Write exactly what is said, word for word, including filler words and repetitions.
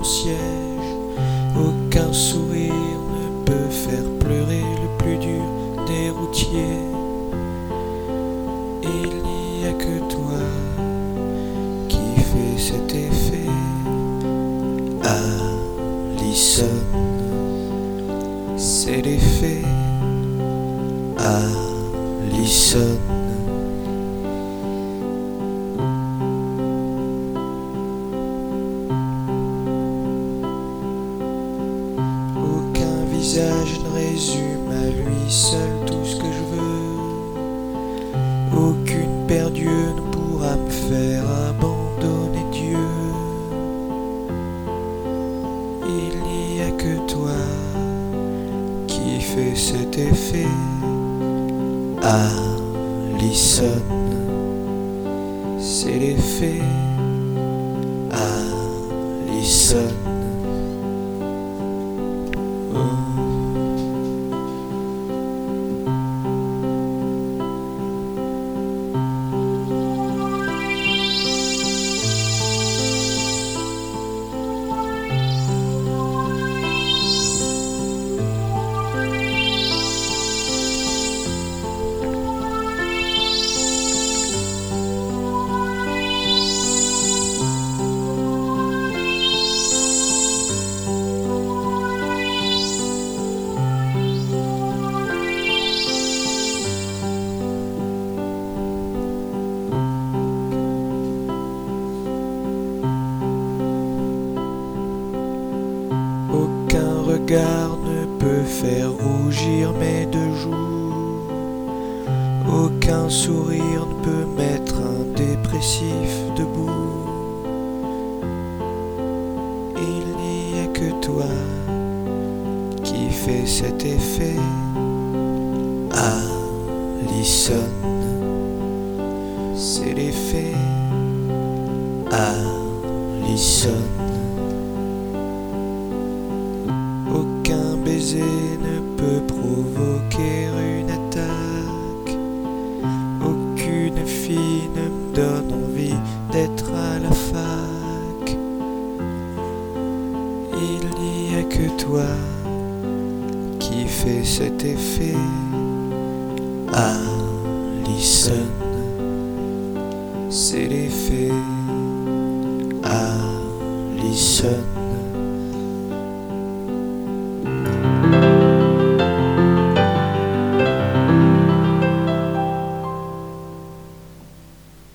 siège. Aucun sourire ne peut faire pleurer le plus dur des routiers. Il n'y a que toi qui fait cet effet. Allison, c'est l'effet. Allison. Aucun visage ne résume à lui seul tout ce que je veux. Aucune paire d'yeux ne pourra me faire abandonner Dieu. Il n'y a que toi qui fait cet effet. Allison, c'est l'effet. Allison. Aucun regard ne peut faire rougir mes deux joues. Aucun sourire ne peut mettre un dépressif debout. Il n'y a que toi qui fait cet effet. Allison, c'est l'effet. Allison. Aucun baiser ne peut provoquer une attaque. Aucune fille ne me donne envie d'être à la fac. Il n'y a que toi qui fait cet effet. Allison, c'est l'effet. Allison.